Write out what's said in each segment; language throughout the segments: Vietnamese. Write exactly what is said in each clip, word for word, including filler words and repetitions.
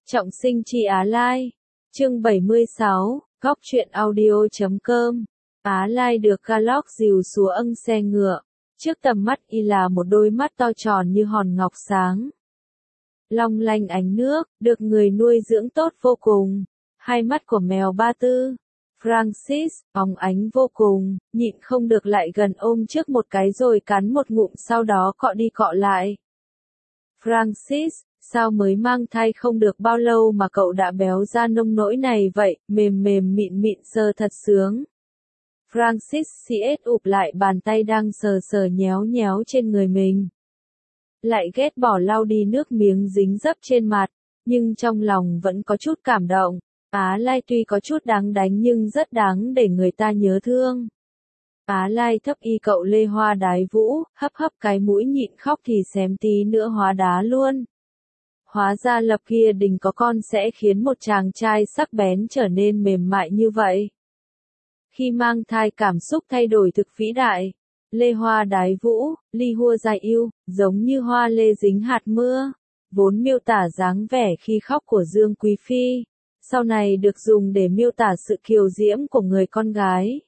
Trọng sinh chi Á Lai. Chương bảy mươi sáu, góc truyện audio chấm com. Á Lai được Galloc dìu xuống âng xe ngựa. Trước tầm mắt y là một đôi mắt to tròn như hòn ngọc sáng. Long lanh ánh nước, được người nuôi dưỡng tốt vô cùng. Hai mắt của mèo Ba Tư, Francis, óng ánh vô cùng, nhịn không được lại gần ôm trước một cái rồi cắn một ngụm sau đó cọ đi cọ lại. Francis, sao mới mang thai không được bao lâu mà cậu đã béo ra nông nỗi này vậy, mềm mềm mịn mịn sờ thật sướng. Francis siết ụp lại bàn tay đang sờ sờ nhéo nhéo trên người mình. Lại ghét bỏ lau đi nước miếng dính dấp trên mặt, nhưng trong lòng vẫn có chút cảm động. Á Lai tuy có chút đáng đánh nhưng rất đáng để người ta nhớ thương. Á Lai thấp y cậu lê hoa đái vũ, hấp hấp cái mũi nhịn khóc thì xém tí nữa hóa đá luôn. Hóa ra lập kia đình có con sẽ khiến một chàng trai sắc bén trở nên mềm mại như vậy. Khi mang thai cảm xúc thay đổi thực vĩ đại. Lê hoa đái vũ, ly hua dài yêu, giống như hoa lê dính hạt mưa, vốn miêu tả dáng vẻ khi khóc của Dương Quý Phi, sau này được dùng để miêu tả sự kiều diễm của người con gái.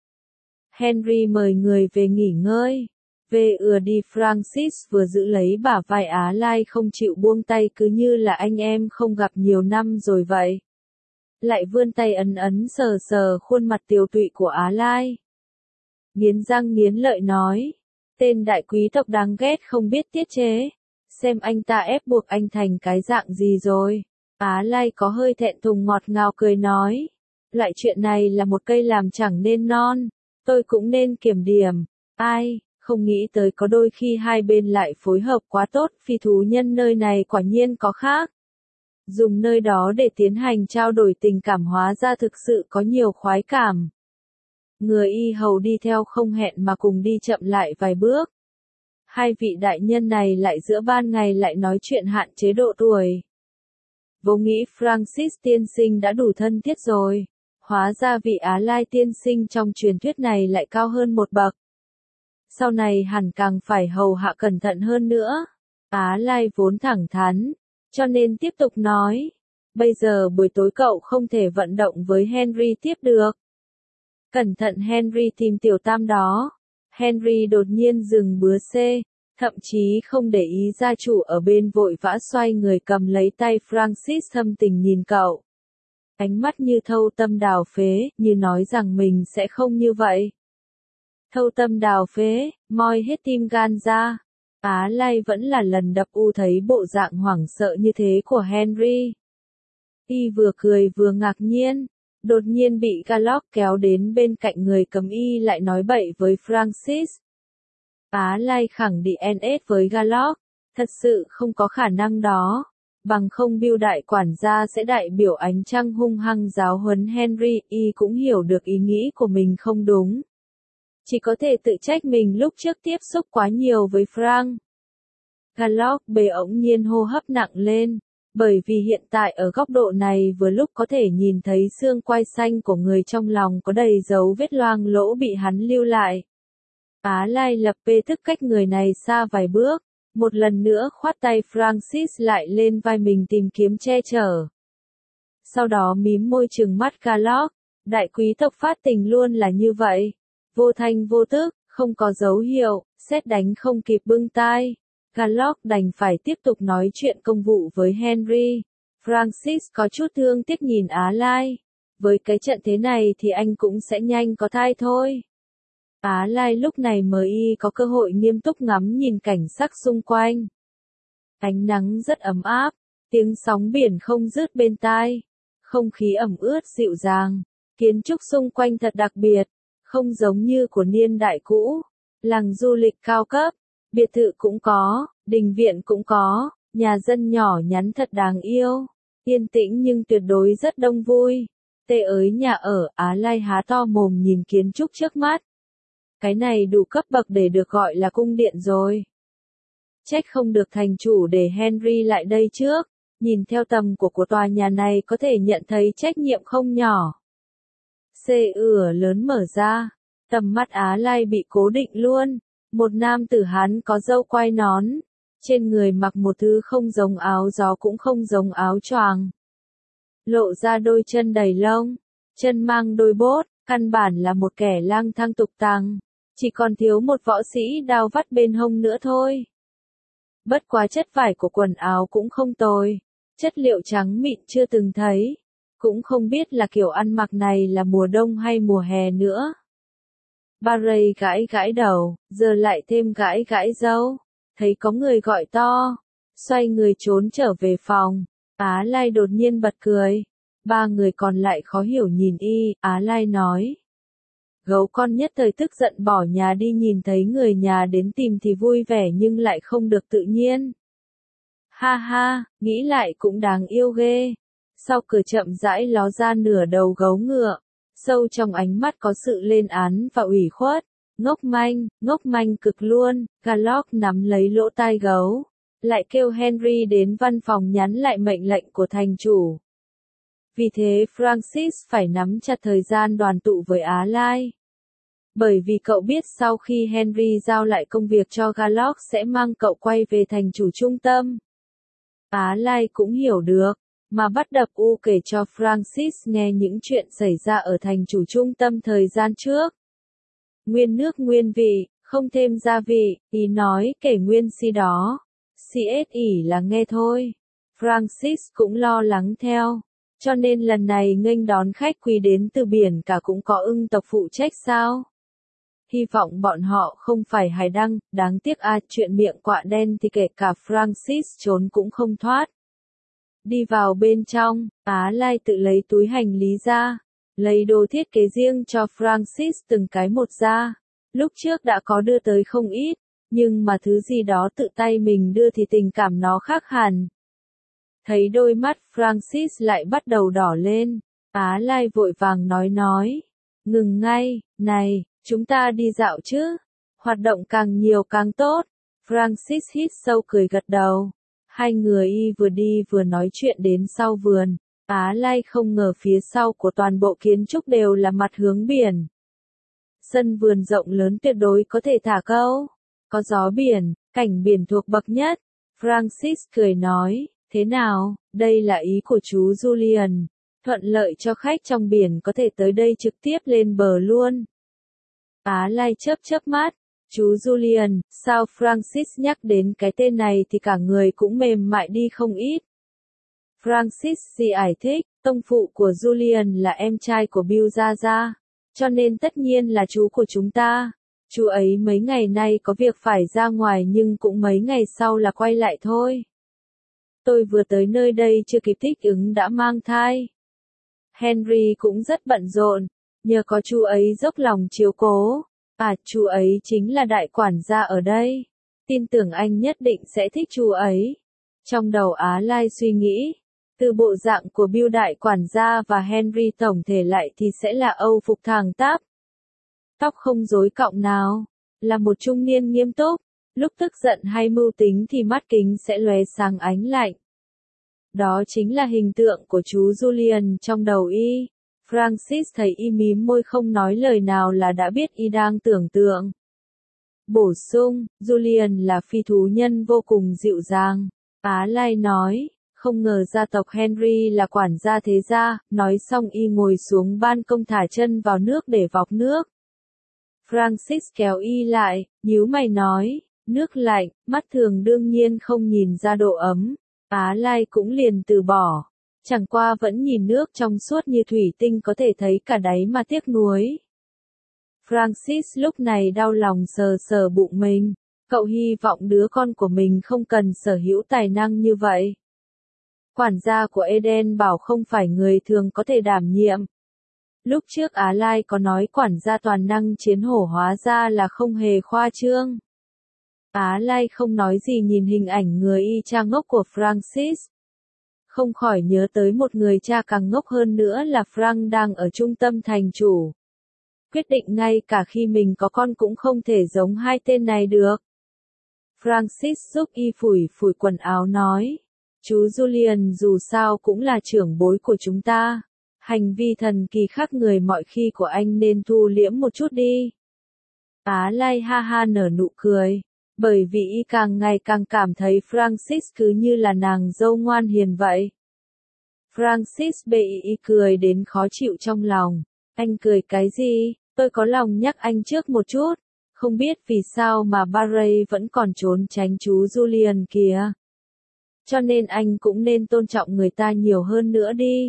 Henry mời người về nghỉ ngơi. Về ừa đi Francis vừa giữ lấy bả vai Á Lai không chịu buông tay cứ như là anh em không gặp nhiều năm rồi vậy. Lại vươn tay ấn ấn sờ sờ khuôn mặt tiều tụy của Á Lai. Nghiến răng nghiến lợi nói, tên đại quý tộc đáng ghét không biết tiết chế, xem anh ta ép buộc anh thành cái dạng gì rồi. Á Lai có hơi thẹn thùng ngọt ngào cười nói, loại chuyện này là một cây làm chẳng nên non, tôi cũng nên kiểm điểm, ai, không nghĩ tới có đôi khi hai bên lại phối hợp quá tốt, phi thú nhân nơi này quả nhiên có khác. Dùng nơi đó để tiến hành trao đổi tình cảm hóa ra thực sự có nhiều khoái cảm. Người y hầu đi theo không hẹn mà cùng đi chậm lại vài bước. Hai vị đại nhân này lại giữa ban ngày lại nói chuyện hạn chế độ tuổi. Vô nghĩ Francis tiên sinh đã đủ thân thiết rồi. Hóa ra vị Á Lai tiên sinh trong truyền thuyết này lại cao hơn một bậc. Sau này hẳn càng phải hầu hạ cẩn thận hơn nữa. Á Lai vốn thẳng thắn, cho nên tiếp tục nói. Bây giờ buổi tối cậu không thể vận động với Henry tiếp được. Cẩn thận Henry tìm tiểu tam đó. Henry đột nhiên dừng bứa xê, thậm chí không để ý gia chủ ở bên vội vã xoay người cầm lấy tay Francis thâm tình nhìn cậu. Ánh mắt như thâu tâm đào phế, như nói rằng mình sẽ không như vậy. Thâu tâm đào phế, moi hết tim gan ra. Á Lai vẫn là lần đập u thấy bộ dạng hoảng sợ như thế của Henry. Y vừa cười vừa ngạc nhiên. Đột nhiên bị Galloc kéo đến bên cạnh người cầm y lại nói bậy với Francis. Á Lai khẳng định en ét với Galloc, thật sự không có khả năng đó, bằng không Bill đại quản gia sẽ đại biểu ánh trăng hung hăng giáo huấn Henry, y cũng hiểu được ý nghĩ của mình không đúng. Chỉ có thể tự trách mình lúc trước tiếp xúc quá nhiều với Frank. Galloc bề ỗng nhiên hô hấp nặng lên. Bởi vì hiện tại ở góc độ này vừa lúc có thể nhìn thấy xương quai xanh của người trong lòng có đầy dấu vết loang lỗ bị hắn lưu lại. Á Lai lập bê thức cách người này xa vài bước, một lần nữa khoát tay Francis lại lên vai mình tìm kiếm che chở. Sau đó mím môi trừng mắt Galloc, đại quý tộc phát tình luôn là như vậy, vô thanh vô tức, không có dấu hiệu, sét đánh không kịp bưng tai. Galloc đành phải tiếp tục nói chuyện công vụ với Henry. Francis có chút thương tiếc nhìn Á Lai. Với cái trận thế này thì anh cũng sẽ nhanh có thai thôi. Á Lai lúc này mới có cơ hội nghiêm túc ngắm nhìn cảnh sắc xung quanh. Ánh nắng rất ấm áp, tiếng sóng biển không dứt bên tai. Không khí ẩm ướt dịu dàng, kiến trúc xung quanh thật đặc biệt, không giống như của niên đại cũ. Làng du lịch cao cấp. Biệt thự cũng có, đình viện cũng có, nhà dân nhỏ nhắn thật đáng yêu, yên tĩnh nhưng tuyệt đối rất đông vui. Tê ới nhà ở, Á Lai há to mồm nhìn kiến trúc trước mắt. Cái này đủ cấp bậc để được gọi là cung điện rồi. Trách không được thành chủ để Henry lại đây trước, nhìn theo tầm của của tòa nhà này có thể nhận thấy trách nhiệm không nhỏ. Xe ửa lớn mở ra, tầm mắt Á Lai bị cố định luôn. Một nam tử Hán có râu quai nón, Trên người mặc một thứ không giống áo gió cũng không giống áo choàng. Lộ ra đôi chân đầy lông, chân mang đôi bốt, căn bản là một kẻ lang thang tục tằng. Chỉ còn thiếu một võ sĩ đao vắt bên hông nữa thôi. Bất quá chất vải của quần áo cũng không tồi, chất liệu trắng mịn chưa từng thấy, cũng không biết là kiểu ăn mặc này là mùa đông hay mùa hè nữa. Barry gãi gãi đầu, giờ lại thêm gãi gãi râu, thấy có người gọi to, xoay người trốn trở về phòng. Á Lai đột nhiên bật cười, ba người còn lại khó hiểu nhìn y. Á Lai nói, gấu con nhất thời tức giận bỏ nhà đi, nhìn thấy người nhà đến tìm thì vui vẻ nhưng lại không được tự nhiên. Ha ha, nghĩ lại cũng đáng yêu ghê. Sau cửa chậm rãi ló ra nửa đầu gấu ngựa, sâu trong ánh mắt có sự lên án và ủy khuất. Ngốc manh, ngốc manh cực luôn. Garlock nắm lấy lỗ tai gấu, lại kêu Henry đến văn phòng nhắn lại mệnh lệnh của thành chủ. Vì thế Francis phải nắm chặt thời gian đoàn tụ với Á Lai. Bởi vì cậu biết sau khi Henry giao lại công việc cho Garlock sẽ mang cậu quay về thành chủ trung tâm. Á Lai cũng hiểu được, mà bắt đập u kể cho Francis nghe những chuyện xảy ra ở thành chủ trung tâm thời gian trước. Nguyên nước nguyên vị, không thêm gia vị, ý nói kể nguyên si đó. xê ét ỉ là nghe thôi. Francis cũng lo lắng theo. Cho nên lần này nghênh đón khách quý đến từ biển cả cũng có ưng tộc phụ trách sao? Hy vọng bọn họ không phải hài đăng, đáng tiếc à, chuyện miệng quạ đen thì kể cả Francis trốn cũng không thoát. Đi vào bên trong, Á Lai tự lấy túi hành lý ra, lấy đồ thiết kế riêng cho Francis từng cái một ra. Lúc trước đã có đưa tới không ít, nhưng mà thứ gì đó tự tay mình đưa thì tình cảm nó khác hẳn. Thấy đôi mắt Francis lại bắt đầu đỏ lên, Á Lai vội vàng nói nói, ngừng ngay, này, chúng ta đi dạo chứ, hoạt động càng nhiều càng tốt. Francis hít sâu cười gật đầu. Hai người y vừa đi vừa nói chuyện đến sau vườn. Á Lai không ngờ phía sau của toàn bộ kiến trúc đều là mặt hướng biển. Sân vườn rộng lớn tuyệt đối có thể thả câu. Có gió biển, cảnh biển thuộc bậc nhất. Francis cười nói, thế nào, đây là ý của chú Julian. Thuận lợi cho khách trong biển có thể tới đây trực tiếp lên bờ luôn. Á Lai chớp chớp mắt. Chú Julian, sao Francis nhắc đến cái tên này thì cả người cũng mềm mại đi không ít. Francis giải thích, tông phụ của Julian là em trai của Bill Gia Gia, cho nên tất nhiên là chú của chúng ta. Chú ấy mấy ngày nay có việc phải ra ngoài nhưng cũng mấy ngày sau là quay lại thôi. Tôi vừa tới nơi đây chưa kịp thích ứng đã mang thai. Henry cũng rất bận rộn, nhờ có chú ấy dốc lòng chiếu cố. À, chú ấy chính là đại quản gia ở đây. Tin tưởng anh nhất định sẽ thích chú ấy. Trong đầu Á Lai suy nghĩ, từ bộ dạng của Bill đại quản gia và Henry tổng thể lại thì sẽ là Âu phục thẳng tắp. Tóc không rối cọng nào, là một trung niên nghiêm túc, lúc tức giận hay mưu tính thì mắt kính sẽ lóe sáng ánh lạnh. Đó chính là hình tượng của chú Julian trong đầu y. Francis thấy y mím môi không nói lời nào là đã biết y đang tưởng tượng. Bổ sung, Julian là phi thú nhân vô cùng dịu dàng. Á Lai nói, không ngờ gia tộc Henry là quản gia thế gia, nói xong y ngồi xuống ban công thả chân vào nước để vọc nước. Francis kéo y lại, nhíu mày nói, nước lạnh, mắt thường đương nhiên không nhìn ra độ ấm. Á Lai cũng liền từ bỏ. Chẳng qua vẫn nhìn nước trong suốt như thủy tinh có thể thấy cả đáy mà tiếc nuối. Francis lúc này đau lòng sờ sờ bụng mình. Cậu hy vọng đứa con của mình không cần sở hữu tài năng như vậy. Quản gia của Eden bảo không phải người thường có thể đảm nhiệm. Lúc trước Á Lai có nói quản gia toàn năng chiến hổ hóa ra là không hề khoa trương. Á Lai không nói gì nhìn hình ảnh người y cha ngốc của Francis. Không khỏi nhớ tới một người cha càng ngốc hơn nữa là Frank đang ở trung tâm thành chủ. Quyết định ngay cả khi mình có con cũng không thể giống hai tên này được. Francis giúp y phủi phủi quần áo nói. Chú Julian dù sao cũng là trưởng bối của chúng ta. Hành vi thần kỳ khác người mọi khi của anh nên thu liễm một chút đi. Á Lai ha ha nở nụ cười. Bởi vì y càng ngày càng cảm thấy Francis cứ như là nàng dâu ngoan hiền vậy. Francis bị y cười đến khó chịu trong lòng. Anh cười cái gì? Tôi có lòng nhắc anh trước một chút. Không biết vì sao mà Barry vẫn còn trốn tránh chú Julian kìa. Cho nên anh cũng nên tôn trọng người ta nhiều hơn nữa đi.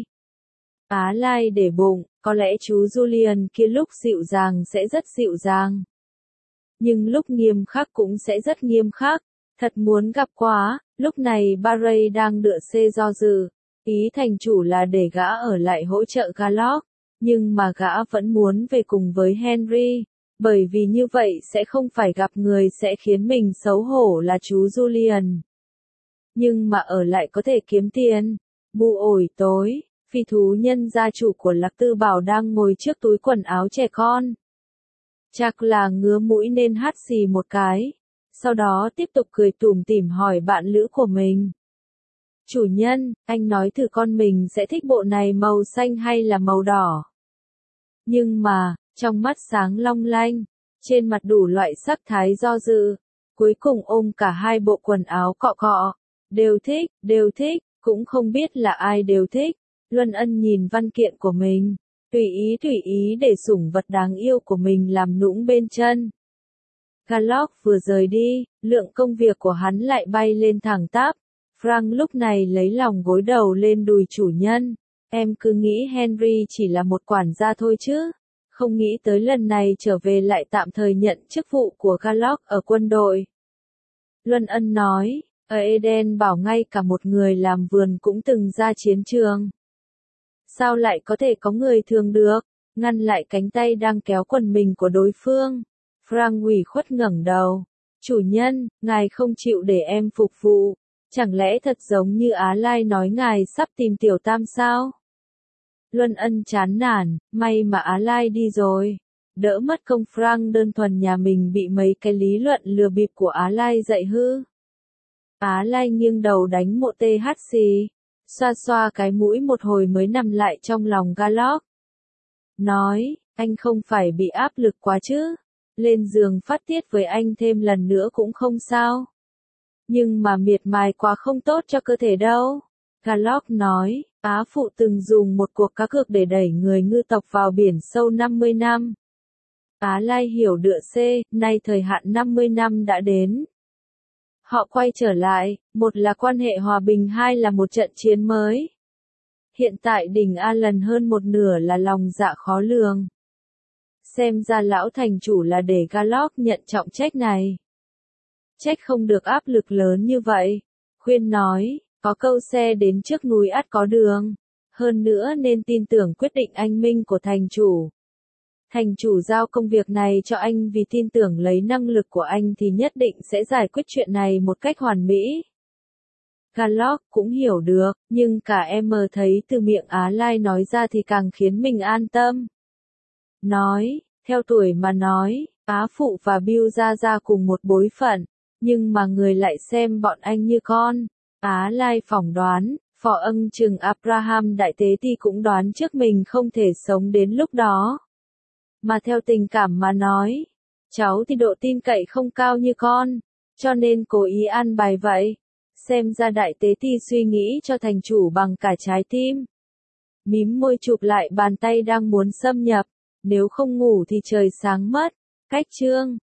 Á Lai để bụng, có lẽ chú Julian kia lúc dịu dàng sẽ rất dịu dàng. Nhưng lúc nghiêm khắc cũng sẽ rất nghiêm khắc. Thật muốn gặp quá, lúc này Barry đang đựa xe do dự. Ý thành chủ là để gã ở lại hỗ trợ Garlock, nhưng mà gã vẫn muốn về cùng với Henry, bởi vì như vậy sẽ không phải gặp người sẽ khiến mình xấu hổ là chú Julian. Nhưng mà ở lại có thể kiếm tiền. Bu ổi tối, phi thú nhân gia chủ của Lạc Tư Bảo đang ngồi trước túi quần áo trẻ con. Chắc là ngứa mũi nên hắt xì một cái, sau đó tiếp tục cười tủm tỉm hỏi bạn lữ của mình. Chủ nhân, anh nói thử con mình sẽ thích bộ này màu xanh hay là màu đỏ. Nhưng mà, trong mắt sáng long lanh, trên mặt đủ loại sắc thái do dự, cuối cùng ôm cả hai bộ quần áo cọ cọ. Đều thích, đều thích, cũng không biết là ai đều thích. Luân Ân nhìn văn kiện của mình, tùy ý tùy ý để sủng vật đáng yêu của mình làm nũng bên chân. Garlock vừa rời đi, lượng công việc của hắn lại bay lên thẳng tắp. Frank lúc này lấy lòng gối đầu lên đùi chủ nhân. Em cứ nghĩ Henry chỉ là một quản gia thôi chứ. Không nghĩ tới lần này trở về lại tạm thời nhận chức vụ của Garlock ở quân đội. Luân Ân nói, ở Eden bảo ngay cả một người làm vườn cũng từng ra chiến trường. Sao lại có thể có người thường được, ngăn lại cánh tay đang kéo quần mình của đối phương. Frank ủy khuất ngẩng đầu. Chủ nhân, ngài không chịu để em phục vụ. Chẳng lẽ thật giống như Á Lai nói ngài sắp tìm tiểu tam sao? Luân Ân chán nản, may mà Á Lai đi rồi. Đỡ mất công Frank đơn thuần nhà mình bị mấy cái lý luận lừa bịp của Á Lai dạy hư. Á Lai nghiêng đầu đánh một tê hát xì, xoa xoa cái mũi một hồi mới nằm lại trong lòng Garlock. Nói, anh không phải bị áp lực quá chứ, lên giường phát tiết với anh thêm lần nữa cũng không sao. Nhưng mà miệt mài quá không tốt cho cơ thể đâu. Garlock nói, Á phụ từng dùng một cuộc cá cược để đẩy người ngư tộc vào biển sâu năm mươi năm. Á Lai hiểu đựa xê, nay thời hạn năm mươi năm đã đến. Họ quay trở lại, một là quan hệ hòa bình, hai là một trận chiến mới. Hiện tại đỉnh A lần hơn một nửa là lòng dạ khó lường. Xem ra lão thành chủ là để Garlock nhận trọng trách này. Trách không được áp lực lớn như vậy. Khuyên nói, có câu xe đến trước núi ắt có đường. Hơn nữa nên tin tưởng quyết định anh minh của thành chủ. Thành chủ giao công việc này cho anh vì tin tưởng lấy năng lực của anh thì nhất định sẽ giải quyết chuyện này một cách hoàn mỹ. Garlock cũng hiểu được, nhưng cả em mờ thấy từ miệng Á Lai nói ra thì càng khiến mình an tâm. Nói, theo tuổi mà nói, Á phụ và Bill ra ra cùng một bối phận, nhưng mà người lại xem bọn anh như con. Á Lai phỏng đoán, phò ân chừng Abraham đại tế thì cũng đoán trước mình không thể sống đến lúc đó. Mà theo tình cảm mà nói, cháu thì độ tin cậy không cao như con, cho nên cố ý an bài vậy. Xem ra đại tế ti suy nghĩ cho thành chủ bằng cả trái tim. Mím môi chụp lại bàn tay đang muốn xâm nhập, nếu không ngủ thì trời sáng mất. Cách chương